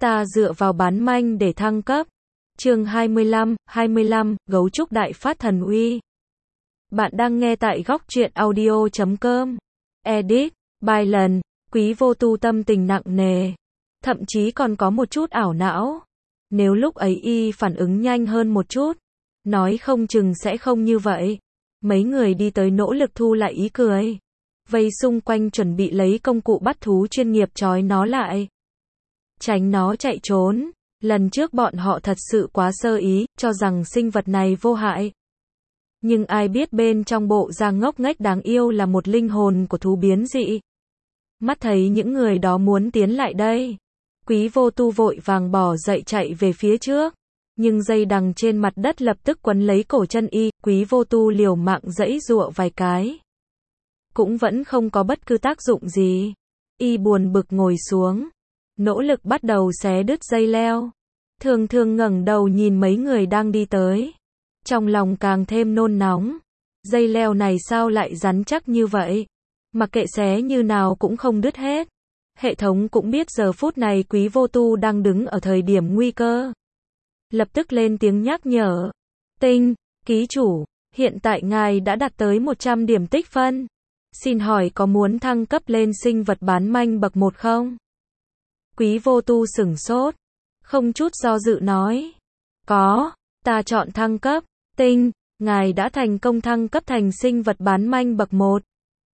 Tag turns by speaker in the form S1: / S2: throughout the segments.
S1: Ta dựa vào bán manh để thăng cấp. Chương 25, Gấu trúc đại phát thần uy. Bạn đang nghe tại góc truyện audio.com. Edit, bài lần, Quý Vô Tu tâm tình nặng nề. Thậm chí còn có một chút ảo não. Nếu lúc ấy y phản ứng nhanh hơn một chút, nói không chừng sẽ không như vậy. Mấy người đi tới nỗ lực thu lại ý cười. Vây xung quanh chuẩn bị lấy công cụ bắt thú chuyên nghiệp trói nó lại. Tránh nó chạy trốn. Lần trước bọn họ thật sự quá sơ ý, cho rằng sinh vật này vô hại. Nhưng ai biết bên trong bộ da ngốc nghếch đáng yêu là một linh hồn của thú biến dị. Mắt thấy những người đó muốn tiến lại đây. Quý Vô Tu vội vàng bỏ dậy chạy về phía trước. Nhưng dây đằng trên mặt đất lập tức quấn lấy cổ chân y, Quý Vô Tu liều mạng giãy giụa vài cái. Cũng vẫn không có bất cứ tác dụng gì. Y buồn bực ngồi xuống. Nỗ lực bắt đầu xé đứt dây leo. Thường thường ngẩng đầu nhìn mấy người đang đi tới. Trong lòng càng thêm nôn nóng. Dây leo này sao lại rắn chắc như vậy? Mặc kệ xé như nào cũng không đứt hết. Hệ thống cũng biết giờ phút này Quý Vô Tu đang đứng ở thời điểm nguy cơ. Lập tức lên tiếng nhắc nhở. Tinh, ký chủ, hiện tại ngài đã đạt tới 100 điểm tích phân. Xin hỏi có muốn thăng cấp lên sinh vật bán manh bậc 1 không? Quý Vô Tu sửng sốt. Không chút do dự nói. Có, ta chọn thăng cấp. Tinh, ngài đã thành công thăng cấp thành sinh vật bán manh bậc 1.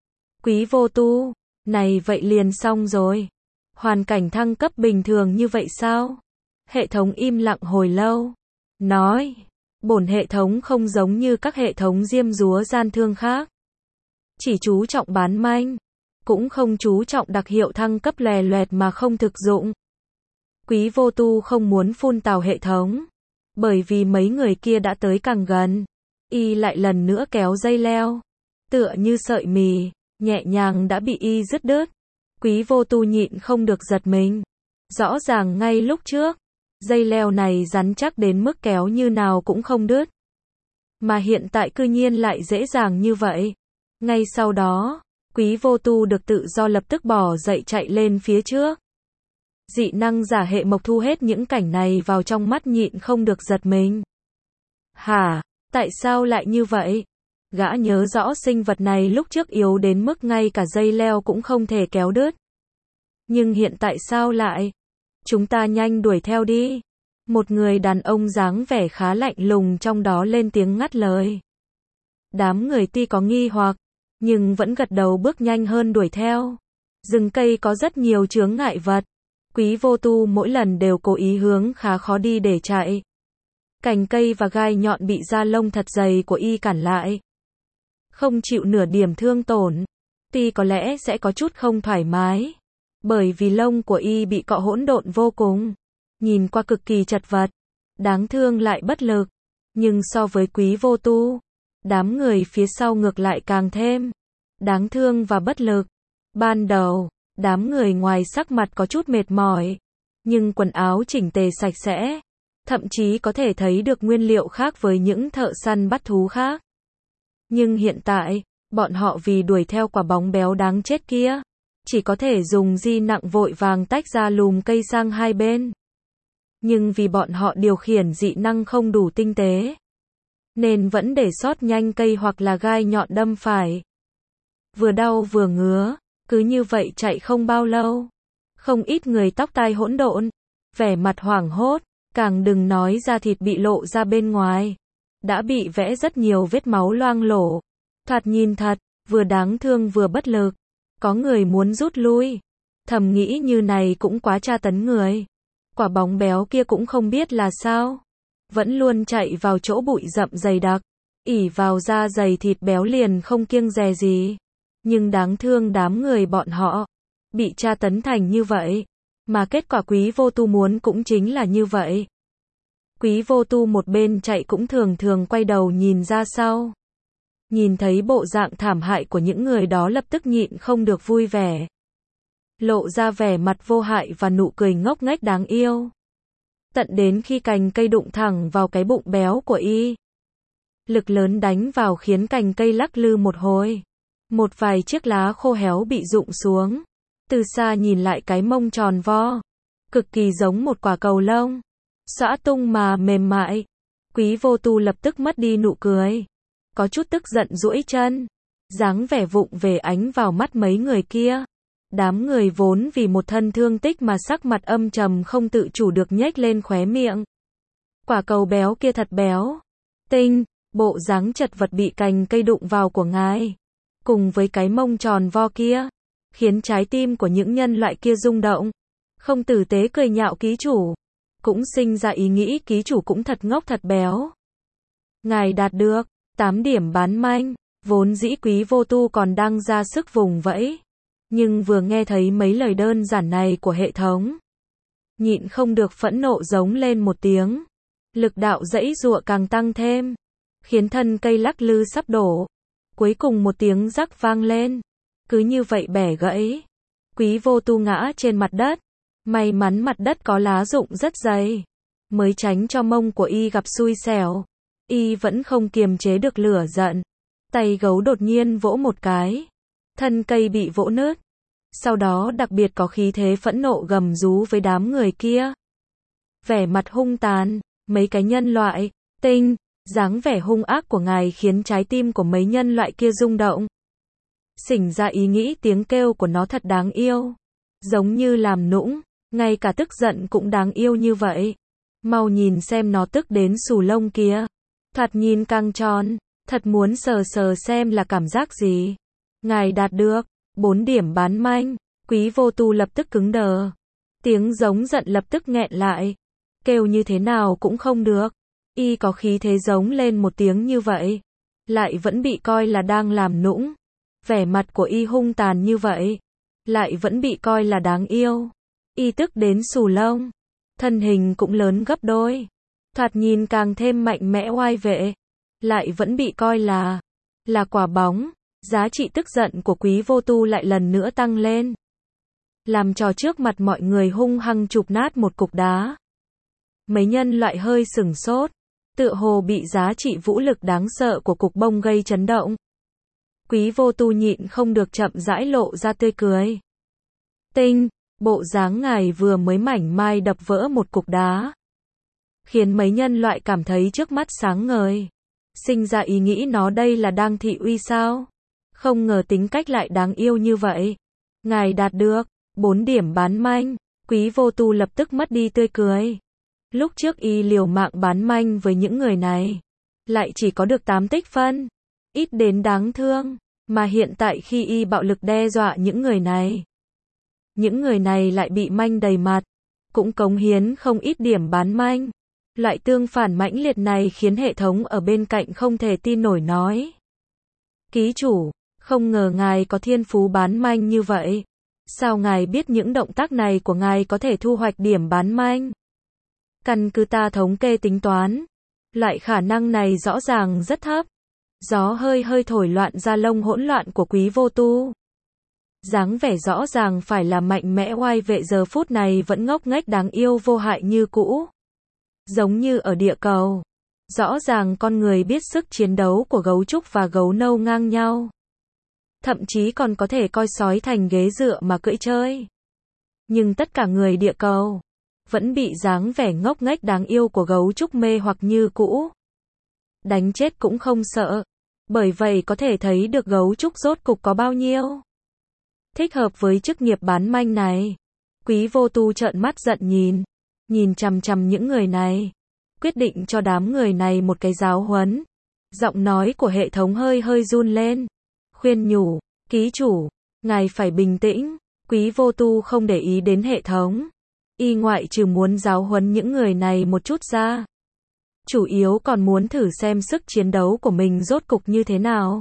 S1: Quý Vô Tu, này vậy liền xong rồi. Hoàn cảnh thăng cấp bình thường như vậy sao? Hệ thống im lặng hồi lâu. Nói, bổn hệ thống không giống như các hệ thống diêm dúa gian thương khác. Chỉ chú trọng bán manh. Cũng không chú trọng đặc hiệu thăng cấp lòe loẹt mà không thực dụng. Quý Vô Tu không muốn phun tào hệ thống. Bởi vì mấy người kia đã tới càng gần. Y lại lần nữa kéo dây leo. Tựa như sợi mì, nhẹ nhàng đã bị y dứt đứt. Quý Vô Tu nhịn không được giật mình. Rõ ràng ngay lúc trước, dây leo này rắn chắc đến mức kéo như nào cũng không đứt. Mà hiện tại cư nhiên lại dễ dàng như vậy. Ngay sau đó, Quý Vô Tu được tự do lập tức bỏ dậy chạy lên phía trước. Dị năng giả hệ mộc thu hết những cảnh này vào trong mắt nhịn không được giật mình. Hả? Tại sao lại như vậy? Gã nhớ rõ sinh vật này lúc trước yếu đến mức ngay cả dây leo cũng không thể kéo đứt. Nhưng hiện tại sao lại? Chúng ta nhanh đuổi theo đi. Một người đàn ông dáng vẻ khá lạnh lùng trong đó lên tiếng ngắt lời. Đám người tuy có nghi hoặc, nhưng vẫn gật đầu bước nhanh hơn đuổi theo. Rừng cây có rất nhiều chướng ngại vật. Quý Vô Tu mỗi lần đều cố ý hướng khá khó đi để chạy. Cành cây và gai nhọn bị da lông thật dày của y cản lại. Không chịu nửa điểm thương tổn. Tuy có lẽ sẽ có chút không thoải mái. Bởi vì lông của y bị cọ hỗn độn vô cùng. Nhìn qua cực kỳ chật vật. Đáng thương lại bất lực. Nhưng so với Quý Vô Tu, đám người phía sau ngược lại càng thêm đáng thương và bất lực. Ban đầu, đám người ngoài sắc mặt có chút mệt mỏi. Nhưng quần áo chỉnh tề sạch sẽ. Thậm chí có thể thấy được nguyên liệu khác với những thợ săn bắt thú khác. Nhưng hiện tại, bọn họ vì đuổi theo quả bóng béo đáng chết kia, chỉ có thể dùng di nặng vội vàng tách ra lùm cây sang hai bên. Nhưng vì bọn họ điều khiển dị năng không đủ tinh tế, nên vẫn để sót nhanh cây hoặc là gai nhọn đâm phải. Vừa đau vừa ngứa, cứ như vậy chạy không bao lâu. Không ít người tóc tai hỗn độn, vẻ mặt hoảng hốt, càng đừng nói da thịt bị lộ ra bên ngoài. Đã bị vẽ rất nhiều vết máu loang lổ. Thoạt nhìn thật, vừa đáng thương vừa bất lực. Có người muốn rút lui. Thầm nghĩ như này cũng quá tra tấn người. Quả bóng béo kia cũng không biết là sao. Vẫn luôn chạy vào chỗ bụi rậm dày đặc. Ỉ vào da dày thịt béo liền không kiêng dè gì. Nhưng đáng thương đám người bọn họ. Bị tra tấn thành như vậy. Mà kết quả Quý Vô Tu muốn cũng chính là như vậy. Quý Vô Tu một bên chạy cũng thường thường quay đầu nhìn ra sau. Nhìn thấy bộ dạng thảm hại của những người đó lập tức nhịn không được vui vẻ. Lộ ra vẻ mặt vô hại và nụ cười ngốc nghếch đáng yêu. Tận đến khi cành cây đụng thẳng vào cái bụng béo của y. Lực lớn đánh vào khiến cành cây lắc lư một hồi. Một vài chiếc lá khô héo bị rụng xuống. Từ xa nhìn lại cái mông tròn vo. cực kỳ giống một quả cầu lông, xõa tung mà mềm mại. Quý Vô Tu lập tức mất đi nụ cười, có chút tức giận duỗi chân, dáng vẻ vụng về ánh vào mắt mấy người kia. Đám người vốn vì một thân thương tích mà sắc mặt âm trầm không tự chủ được nhếch lên khóe miệng. Quả cầu béo kia thật béo, tinh, bộ dáng chật vật bị cành cây đụng vào của ngài, cùng với cái mông tròn vo kia, khiến trái tim của những nhân loại kia rung động. Không tử tế cười nhạo ký chủ, cũng sinh ra ý nghĩ ký chủ cũng thật ngốc thật béo. Ngài đạt được 8 điểm bán manh, vốn dĩ Quý Vô Tu còn đang ra sức vùng vẫy, nhưng vừa nghe thấy mấy lời đơn giản này của hệ thống, nhịn không được phẫn nộ giống lên một tiếng. Lực đạo giãy giụa càng tăng thêm, khiến thân cây lắc lư sắp đổ. Cuối cùng một tiếng rắc vang lên, cứ như vậy bẻ gãy. Quý Vô Tu ngã trên mặt đất. May mắn mặt đất có lá rụng rất dày, mới tránh cho mông của y gặp xui xẻo. Y vẫn không kiềm chế được lửa giận, tay gấu đột nhiên vỗ một cái, thân cây bị vỗ nứt. Sau đó đặc biệt có khí thế phẫn nộ gầm rú với đám người kia. Vẻ mặt hung tàn, mấy cái nhân loại, tinh, dáng vẻ hung ác của ngài khiến trái tim của mấy nhân loại kia rung động. Xỉnh ra ý nghĩ tiếng kêu của nó thật đáng yêu, giống như làm nũng, ngay cả tức giận cũng đáng yêu như vậy. Mau nhìn xem nó tức đến xù lông kia, thoạt nhìn căng tròn, thật muốn sờ sờ xem là cảm giác gì. Ngài đạt được 4 điểm bán manh. Quý Vô Tu lập tức cứng đờ, tiếng giống giận lập tức nghẹn lại, kêu như thế nào cũng không được. Y có khí thế giống lên một tiếng như vậy, lại vẫn bị coi là đang làm nũng. Vẻ mặt của y hung tàn như vậy, lại vẫn bị coi là đáng yêu. Y tức đến xù lông, thân hình cũng lớn gấp đôi, thoạt nhìn càng thêm mạnh mẽ oai vệ, lại vẫn bị coi là quả bóng. Giá trị tức giận của Quý Vô Tu lại lần nữa tăng lên, làm trò trước mặt mọi người hung hăng chụp nát một cục đá. Mấy nhân loại hơi sửng sốt, tựa hồ bị giá trị vũ lực đáng sợ của cục bông gây chấn động. Quý Vô Tu nhịn không được chậm rãi lộ ra tươi cười. Tinh, bộ dáng ngài vừa mới mảnh mai đập vỡ một cục đá, khiến mấy nhân loại cảm thấy trước mắt sáng ngời, sinh ra ý nghĩ nó đây là đang thị uy sao? Không ngờ tính cách lại đáng yêu như vậy. Ngài đạt được 4 điểm bán manh. Quý Vô Tu lập tức mất đi tươi cười. Lúc trước y liều mạng bán manh với những người này, lại chỉ có được 8 tích phân, ít đến đáng thương. Mà hiện tại khi y bạo lực đe dọa những người này lại bị manh đầy mặt, cũng cống hiến không ít điểm bán manh. Loại tương phản mãnh liệt này khiến hệ thống ở bên cạnh không thể tin nổi nói: ký chủ, không ngờ ngài có thiên phú bán manh như vậy. Sao ngài biết những động tác này của ngài có thể thu hoạch điểm bán manh? Căn cứ ta thống kê tính toán, loại khả năng này rõ ràng rất thấp. Gió hơi hơi thổi loạn da lông hỗn loạn của Quý Vô Tu. Dáng vẻ rõ ràng phải là mạnh mẽ oai vệ giờ phút này vẫn ngốc nghếch đáng yêu vô hại như cũ. Giống như ở địa cầu, rõ ràng con người biết sức chiến đấu của gấu trúc và gấu nâu ngang nhau. Thậm chí còn có thể coi sói thành ghế dựa mà cưỡi chơi. Nhưng tất cả người địa cầu vẫn bị dáng vẻ ngốc nghếch đáng yêu của gấu trúc mê hoặc như cũ. Đánh chết cũng không sợ. Bởi vậy có thể thấy được gấu trúc rốt cục có bao nhiêu thích hợp với chức nghiệp bán manh này. Quý Vô Tu trợn mắt giận nhìn chằm chằm những người này, quyết định cho đám người này một cái giáo huấn. Giọng nói của hệ thống hơi hơi run lên, khuyên nhủ: ký chủ, ngài phải bình tĩnh. Quý Vô Tu không để ý đến hệ thống, y ngoại trừ muốn giáo huấn những người này một chút ra, chủ yếu còn muốn thử xem sức chiến đấu của mình rốt cục như thế nào.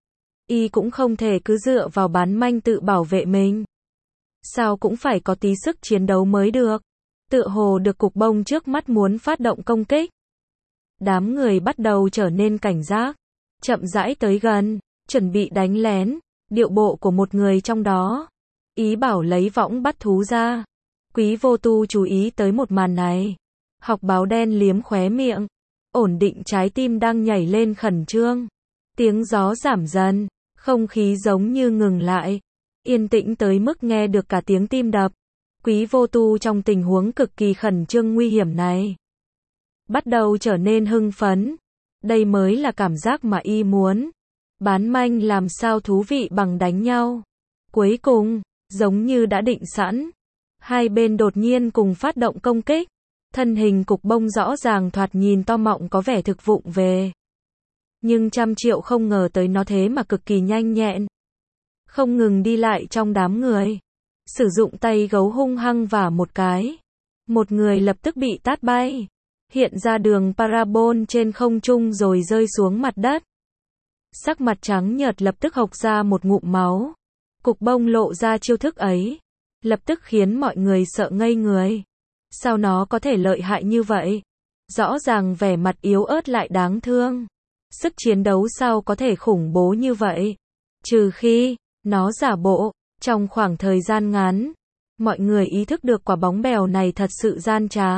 S1: Y cũng không thể cứ dựa vào bán manh tự bảo vệ mình. Sao cũng phải có tí sức chiến đấu mới được. Tựa hồ được cục bông trước mắt muốn phát động công kích. Đám người bắt đầu trở nên cảnh giác, chậm rãi tới gần, chuẩn bị đánh lén. Điệu bộ của một người trong đó, ý bảo lấy võng bắt thú ra. Quý Vô Tu chú ý tới một màn này. Học báo đen liếm khóe miệng, ổn định trái tim đang nhảy lên khẩn trương. Tiếng gió giảm dần, không khí giống như ngừng lại, yên tĩnh tới mức nghe được cả tiếng tim đập. Quý Vô Tu trong tình huống cực kỳ khẩn trương nguy hiểm này, bắt đầu trở nên hưng phấn. Đây mới là cảm giác mà y muốn. Bán manh làm sao thú vị bằng đánh nhau. Cuối cùng, giống như đã định sẵn, hai bên đột nhiên cùng phát động công kích. Thân hình cục bông rõ ràng thoạt nhìn to mọng có vẻ thực vụng về. Nhưng trăm triệu không ngờ tới nó thế mà cực kỳ nhanh nhẹn. Không ngừng đi lại trong đám người. Sử dụng tay gấu hung hăng vả một cái. Một người lập tức bị tát bay. Hiện ra đường parabol trên không trung rồi rơi xuống mặt đất. Sắc mặt trắng nhợt lập tức hộc ra một ngụm máu. Cục bông lộ ra chiêu thức ấy, lập tức khiến mọi người sợ ngây người. Sao nó có thể lợi hại như vậy? Rõ ràng vẻ mặt yếu ớt lại đáng thương. Sức chiến đấu sao có thể khủng bố như vậy? Trừ khi, nó giả bộ. Trong khoảng thời gian ngắn, mọi người ý thức được quả bóng bèo này thật sự gian trá.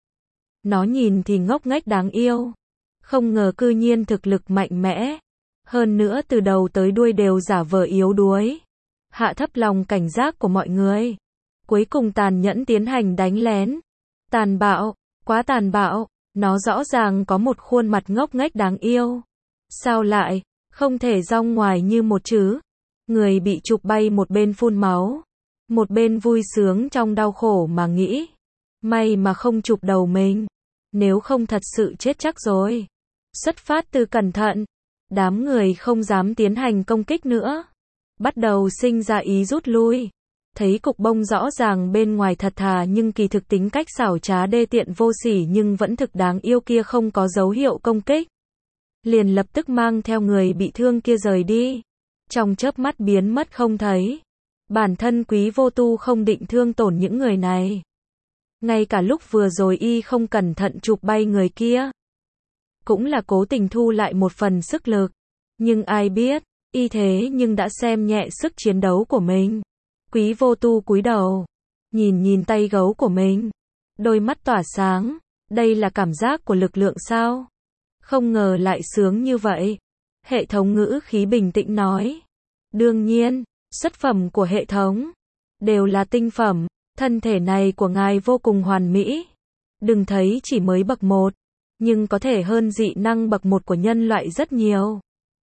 S1: Nó nhìn thì ngốc nghếch đáng yêu. Không ngờ cư nhiên thực lực mạnh mẽ. Hơn nữa từ đầu tới đuôi đều giả vờ yếu đuối. Hạ thấp lòng cảnh giác của mọi người. Cuối cùng tàn nhẫn tiến hành đánh lén. Tàn bạo, quá tàn bạo. Nó rõ ràng có một khuôn mặt ngốc nghếch đáng yêu. Sao lại, không thể rong ngoài như một chứ? Người bị chụp bay một bên phun máu. Một bên vui sướng trong đau khổ mà nghĩ. May mà không chụp đầu mình. Nếu không thật sự chết chắc rồi. Xuất phát từ cẩn thận. Đám người không dám tiến hành công kích nữa. Bắt đầu sinh ra ý rút lui. Thấy cục bông rõ ràng bên ngoài thật thà nhưng kỳ thực tính cách xảo trá đê tiện vô sỉ nhưng vẫn thực đáng yêu kia không có dấu hiệu công kích. Liền lập tức mang theo người bị thương kia rời đi. Trong chớp mắt biến mất không thấy. Bản thân Quý Vô Tu không định thương tổn những người này. Ngay cả lúc vừa rồi y không cẩn thận chụp bay người kia. Cũng là cố tình thu lại một phần sức lực. Nhưng ai biết, y thế nhưng đã xem nhẹ sức chiến đấu của mình. Quý Vô Tu cúi đầu. Nhìn tay gấu của mình. Đôi mắt tỏa sáng. Đây là cảm giác của lực lượng sao? Không ngờ lại sướng như vậy. Hệ thống ngữ khí bình tĩnh nói. Đương nhiên, xuất phẩm của hệ thống đều là tinh phẩm. Thân thể này của ngài vô cùng hoàn mỹ. Đừng thấy chỉ mới bậc 1, nhưng có thể hơn dị năng bậc 1 của nhân loại rất nhiều.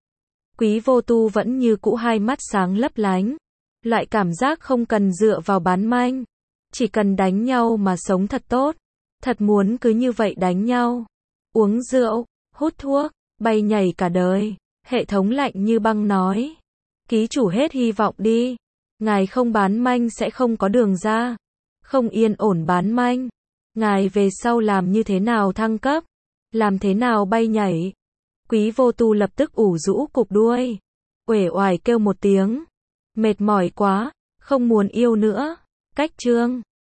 S1: Quý Vô Tu vẫn như cũ hai mắt sáng lấp lánh. Loại cảm giác không cần dựa vào bán manh. Chỉ cần đánh nhau mà sống thật tốt. Thật muốn cứ như vậy đánh nhau. Uống rượu, hút thuốc, bay nhảy cả đời. Hệ thống lạnh như băng nói. Ký chủ hết hy vọng đi. Ngài không bán manh sẽ không có đường ra. Không yên ổn bán manh. Ngài về sau làm như thế nào thăng cấp? Làm thế nào bay nhảy? Quý Vô Tu lập tức ủ rũ cụp đuôi. Uể oải kêu một tiếng. Mệt mỏi quá, không muốn yêu nữa. Cách chương